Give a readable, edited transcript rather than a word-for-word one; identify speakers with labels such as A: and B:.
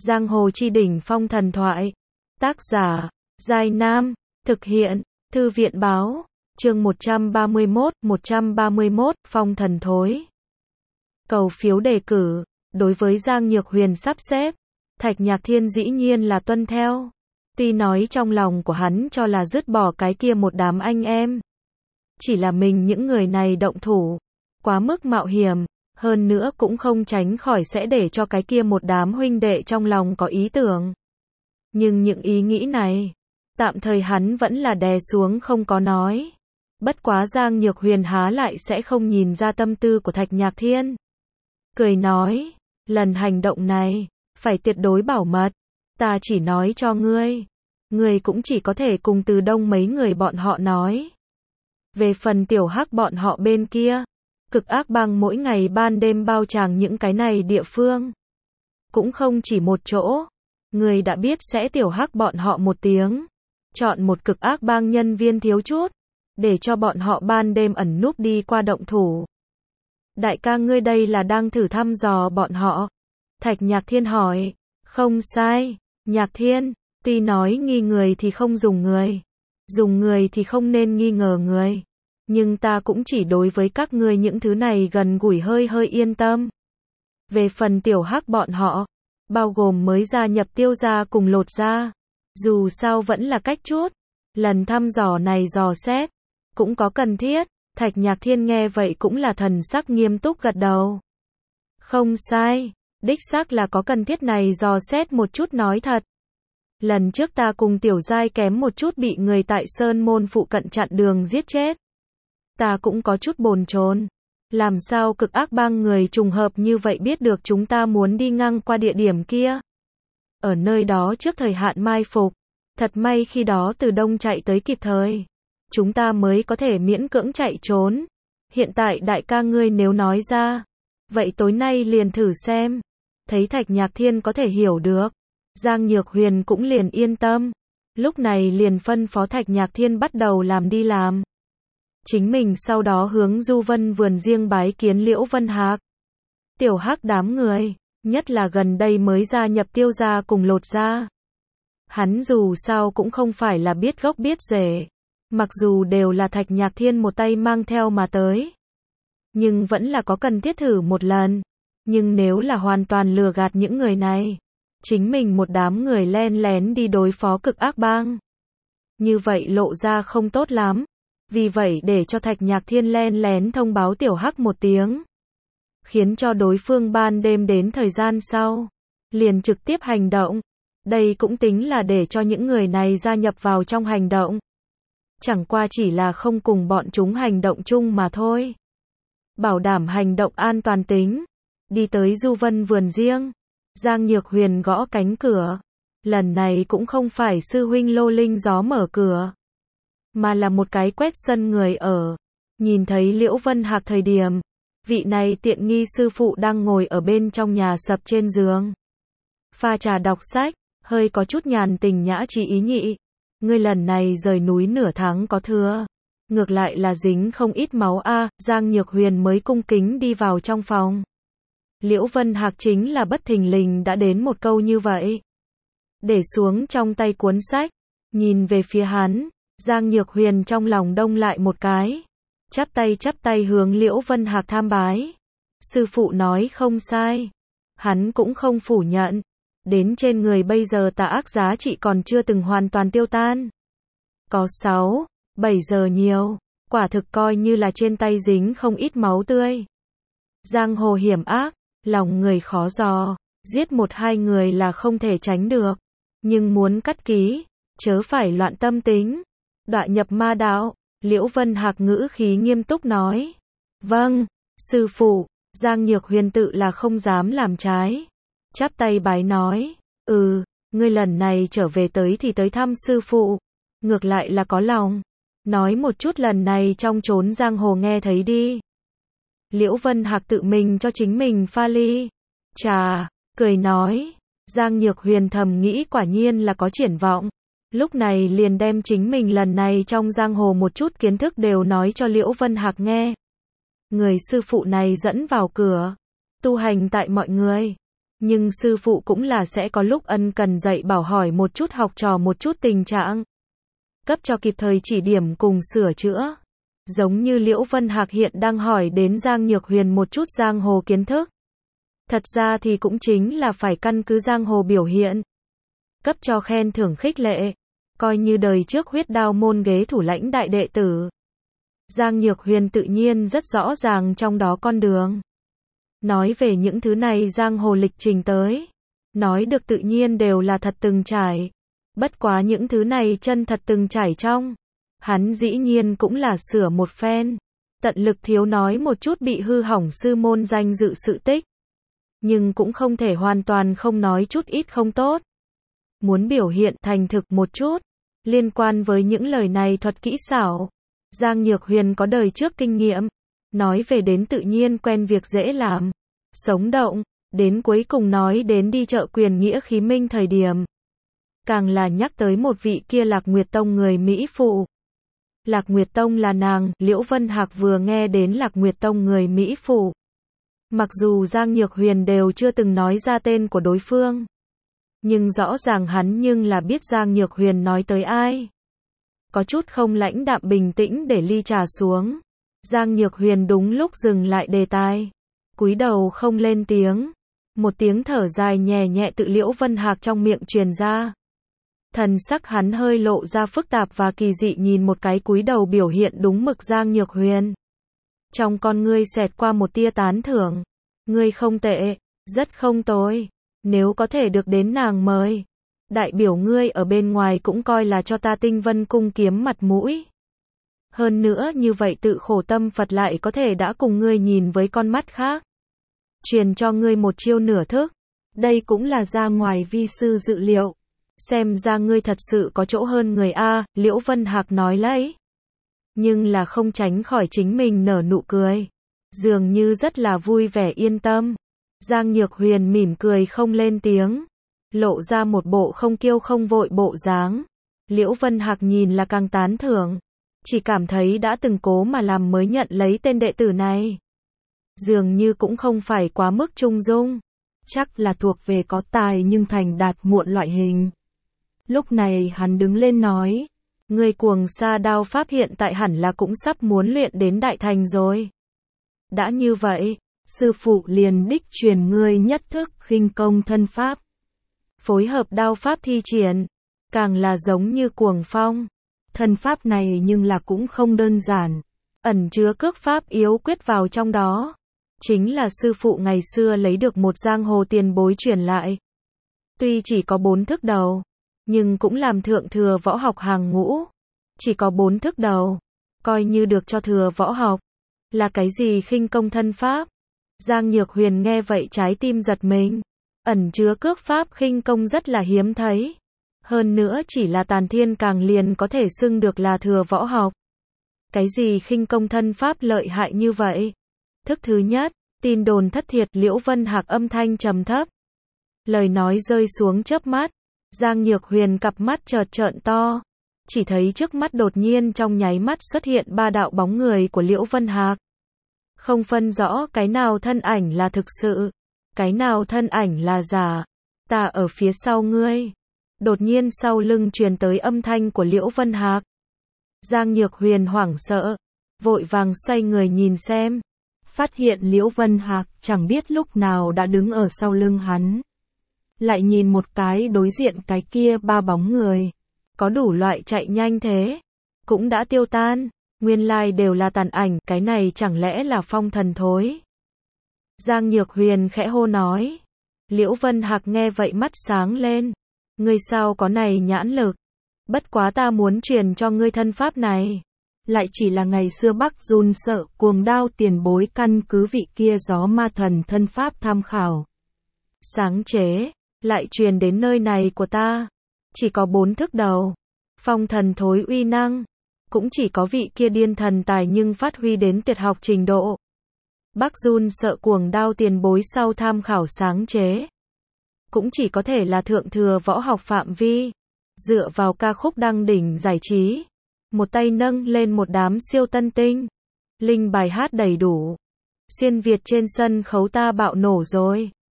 A: Giang hồ chi đỉnh phong thần thoại. Tác giả, Giai Nam. Thực hiện, Thư viện báo. Chương 131, phong thần thối. Cầu phiếu đề cử. Đối với Giang Nhược Huyền sắp xếp, Thạch Nhạc Thiên dĩ nhiên là tuân theo. Tuy nói trong lòng của hắn cho là dứt bỏ cái kia một đám anh em. Chỉ là mình những người này động thủ, quá mức mạo hiểm, hơn nữa cũng không tránh khỏi sẽ để cho cái kia một đám huynh đệ trong lòng có ý tưởng. Nhưng những ý nghĩ này, tạm thời hắn vẫn là đè xuống không có nói. Bất quá Giang Nhược Huyền há lại sẽ không nhìn ra tâm tư của Thạch Nhạc Thiên. Cười nói, lần hành động này, phải tuyệt đối bảo mật. Ta chỉ nói cho ngươi cũng chỉ có thể cùng Từ Đông mấy người bọn họ nói. Về phần Tiểu Hắc bọn họ bên kia, Cực Ác Bang mỗi ngày ban đêm bao tràng những cái này địa phương. Cũng không chỉ một chỗ. Ngươi đã biết sẽ Tiểu Hắc bọn họ một tiếng. Chọn một Cực Ác Bang nhân viên thiếu chút, để cho bọn họ ban đêm ẩn núp đi qua động thủ. Đại ca ngươi đây là đang thử thăm dò bọn họ. Thạch Nhạc Thiên hỏi. Không sai, Nhạc Thiên, tuy nói nghi người thì không dùng người thì không nên nghi ngờ người. Nhưng ta cũng chỉ đối với các ngươi những thứ này gần gũi hơi yên tâm. Về phần Tiểu Hắc bọn họ, bao gồm mới gia nhập Tiêu gia cùng Lột gia, dù sao vẫn là cách chút. Lần thăm dò này dò xét, cũng có cần thiết. Thạch Nhạc Thiên nghe vậy cũng là thần sắc nghiêm túc gật đầu. Không sai, đích xác là có cần thiết này dò xét một chút nói thật. Lần trước ta cùng Tiểu Giai kém một chút bị người tại Sơn Môn phụ cận chặn đường giết chết. Ta cũng có chút bồn chồn. Làm sao Cực Ác Bang người trùng hợp như vậy biết được chúng ta muốn đi ngang qua địa điểm kia. Ở nơi đó trước thời hạn mai phục. Thật may khi đó Từ Đông chạy tới kịp thời. Chúng ta mới có thể miễn cưỡng chạy trốn. Hiện tại đại ca ngươi nếu nói ra, vậy tối nay liền thử xem. Thấy Thạch Nhạc Thiên có thể hiểu được, Giang Nhược Huyền cũng liền yên tâm. Lúc này liền phân phó Thạch Nhạc Thiên bắt đầu làm. Chính mình sau đó hướng Du Vân vườn riêng bái kiến Liễu Vân Hạc. Tiểu Hắc đám người, nhất là gần đây mới gia nhập Tiêu gia cùng Lột gia. Hắn dù sao cũng không phải là biết gốc biết rễ. Mặc dù đều là Thạch Nhạc Thiên một tay mang theo mà tới, nhưng vẫn là có cần thiết thử một lần. Nhưng nếu là hoàn toàn lừa gạt những người này, chính mình một đám người len lén đi đối phó Cực Ác Bang, như vậy lộ ra không tốt lắm. Vì vậy để cho Thạch Nhạc Thiên len lén thông báo Tiểu Hắc một tiếng, khiến cho đối phương ban đêm đến thời gian sau, liền trực tiếp hành động. Đây cũng tính là để cho những người này gia nhập vào trong hành động. Chẳng qua chỉ là không cùng bọn chúng hành động chung mà thôi. Bảo đảm hành động an toàn tính. Đi tới Du Vân vườn riêng, Giang Nhược Huyền gõ cánh cửa. Lần này cũng không phải sư huynh Lô Linh Gió mở cửa, mà là một cái quét sân người ở. Nhìn thấy Liễu Vân Hạc thời điểm, vị này tiện nghi sư phụ đang ngồi ở bên trong nhà sập trên giường, pha trà đọc sách, hơi có chút nhàn tình nhã trí ý nhị. Ngươi lần này rời núi nửa tháng có thừa, ngược lại là dính không ít máu a. Giang Nhược Huyền mới cung kính đi vào trong phòng. Liễu Vân Hạc chính là bất thình lình đã đến một câu như vậy. Để xuống trong tay cuốn sách, nhìn về phía hắn, Giang Nhược Huyền trong lòng đông lại một cái. Chắp tay hướng Liễu Vân Hạc tham bái. Sư phụ nói không sai. Hắn cũng không phủ nhận. Đến trên người bây giờ tà ác giá trị còn chưa từng hoàn toàn tiêu tan. Có 6-7 giờ nhiều, quả thực coi như là trên tay dính không ít máu tươi. Giang hồ hiểm ác, lòng người khó dò, giết 1-2 người là không thể tránh được. Nhưng muốn cắt ký, chớ phải loạn tâm tính, đọa nhập ma đạo. Liễu Vân Hạc ngữ khí nghiêm túc nói. Vâng, sư phụ. Giang Nhược Huyền tự là không dám làm trái. Chắp tay bái nói, ngươi lần này trở về tới thì tới thăm sư phụ, ngược lại là có lòng. Nói một chút lần này trong chốn giang hồ nghe thấy đi. Liễu Vân Hạc tự mình cho chính mình pha ly trà, cười nói. Giang Nhược Huyền thầm nghĩ quả nhiên là có triển vọng. Lúc này liền đem chính mình lần này trong giang hồ một chút kiến thức đều nói cho Liễu Vân Hạc nghe. Người sư phụ này dẫn vào cửa, tu hành tại mọi người. Nhưng sư phụ cũng là sẽ có lúc ân cần dạy bảo hỏi một chút học trò một chút tình trạng, cấp cho kịp thời chỉ điểm cùng sửa chữa. Giống như Liễu Vân Hạc hiện đang hỏi đến Giang Nhược Huyền một chút giang hồ kiến thức. Thật ra thì cũng chính là phải căn cứ giang hồ biểu hiện, cấp cho khen thưởng khích lệ, coi như đời trước Huyết Đao môn ghế thủ lãnh đại đệ tử. Giang Nhược Huyền tự nhiên rất rõ ràng trong đó con đường. Nói về những thứ này giang hồ lịch trình tới, nói được tự nhiên đều là thật từng trải. Bất quá những thứ này chân thật từng trải trong, hắn dĩ nhiên cũng là sửa một phen, tận lực thiếu nói một chút bị hư hỏng sư môn danh dự sự tích. Nhưng cũng không thể hoàn toàn không nói chút ít không tốt. Muốn biểu hiện thành thực một chút, liên quan với những lời này thuật kỹ xảo, Giang Nhược Huyền có đời trước kinh nghiệm, nói về đến tự nhiên quen việc dễ làm, sống động, đến cuối cùng nói đến đi chợ quyền nghĩa khí minh thời điểm. Càng là nhắc tới một vị kia Lạc Nguyệt Tông người Mỹ phụ. Lạc Nguyệt Tông là nàng, Liễu Vân Hạc vừa nghe đến Lạc Nguyệt Tông người Mỹ phụ. Mặc dù Giang Nhược Huyền đều chưa từng nói ra tên của đối phương, nhưng rõ ràng hắn nhưng là biết Giang Nhược Huyền nói tới ai. Có chút không lãnh đạm bình tĩnh để ly trà xuống. Giang Nhược Huyền đúng lúc dừng lại đề tài, cúi đầu không lên tiếng. Một tiếng thở dài nhẹ nhẹ tự Liễu Vân Hạc trong miệng truyền ra. Thần sắc hắn hơi lộ ra phức tạp và kỳ dị nhìn một cái cúi đầu biểu hiện đúng mực Giang Nhược Huyền. Trong con ngươi xẹt qua một tia tán thưởng. Ngươi không tệ, rất không tồi. Nếu có thể được đến nàng mời, đại biểu ngươi ở bên ngoài cũng coi là cho ta Tinh Vân cung kiếm mặt mũi. Hơn nữa như vậy tự khổ tâm Phật lại có thể đã cùng ngươi nhìn với con mắt khác. Truyền cho ngươi một chiêu nửa thức. Đây cũng là ra ngoài vi sư dự liệu. Xem ra ngươi thật sự có chỗ hơn người A, Liễu Vân Hạc nói lấy. Nhưng là không tránh khỏi chính mình nở nụ cười. Dường như rất là vui vẻ yên tâm. Giang Nhược Huyền mỉm cười không lên tiếng. Lộ ra một bộ không kiêu không vội bộ dáng. Liễu Vân Hạc nhìn là càng tán thưởng. Chỉ cảm thấy đã từng cố mà làm mới nhận lấy tên đệ tử này. Dường như cũng không phải quá mức trung dung. Chắc là thuộc về có tài nhưng thành đạt muộn loại hình. Lúc này hắn đứng lên nói. Người cuồng sa đao pháp hiện tại hẳn là cũng sắp muốn luyện đến đại thành rồi. Đã như vậy, sư phụ liền đích truyền ngươi nhất thức khinh công thân pháp. Phối hợp đao pháp thi triển, càng là giống như cuồng phong. Thân pháp này nhưng là cũng không đơn giản, ẩn chứa cước pháp yếu quyết vào trong đó. Chính là sư phụ ngày xưa lấy được một giang hồ tiền bối truyền lại. Tuy chỉ có 4 thức đầu, nhưng cũng làm thượng thừa võ học hàng ngũ. Chỉ có 4 thức đầu, coi như được cho thừa võ học. Là cái gì khinh công thân pháp? Giang Nhược Huyền nghe vậy trái tim giật mình. Ẩn chứa cước pháp khinh công rất là hiếm thấy. Hơn nữa chỉ là Tàn Thiên Càng liền có thể xưng được là thừa võ học. Cái gì khinh công thân pháp lợi hại như vậy? Thức thứ nhất, tin đồn thất thiệt, Liễu Vân Hạc âm thanh trầm thấp. Lời nói rơi xuống chớp mắt. Giang Nhược Huyền cặp mắt chợt trợn to. Chỉ thấy trước mắt đột nhiên trong nháy mắt xuất hiện 3 đạo bóng người của Liễu Vân Hạc. Không phân rõ cái nào thân ảnh là thực sự, cái nào thân ảnh là giả. Ta ở phía sau ngươi. Đột nhiên sau lưng truyền tới âm thanh của Liễu Vân Hạc. Giang Nhược Huyền hoảng sợ, vội vàng xoay người nhìn xem. Phát hiện Liễu Vân Hạc chẳng biết lúc nào đã đứng ở sau lưng hắn. Lại nhìn một cái đối diện cái kia 3 bóng người. Có đủ loại chạy nhanh thế. Cũng đã tiêu tan. Nguyên lai đều là tàn ảnh. Cái này chẳng lẽ là phong thần thối. Giang Nhược Huyền khẽ hô nói. Liễu Vân Hạc nghe vậy mắt sáng lên. Ngươi sao có này nhãn lực. Bất quá ta muốn truyền cho ngươi thân pháp này. Lại chỉ là ngày xưa Bắc run sợ cuồng đao tiền bối căn cứ vị kia gió ma thần thân pháp tham khảo. Sáng chế. Lại truyền đến nơi này của ta. Chỉ có 4 thức đầu. Phong thần thối uy năng. Cũng chỉ có vị kia điên thần tài nhưng phát huy đến tuyệt học trình độ. Bắc run sợ cuồng đao tiền bối sau tham khảo sáng chế. Cũng chỉ có thể là thượng thừa võ học phạm vi. Dựa vào ca khúc đăng đỉnh giải trí. Một tay nâng lên một đám siêu tân tinh. Linh bài hát đầy đủ. Xuyên Việt trên sân khấu ta bạo nổ rồi.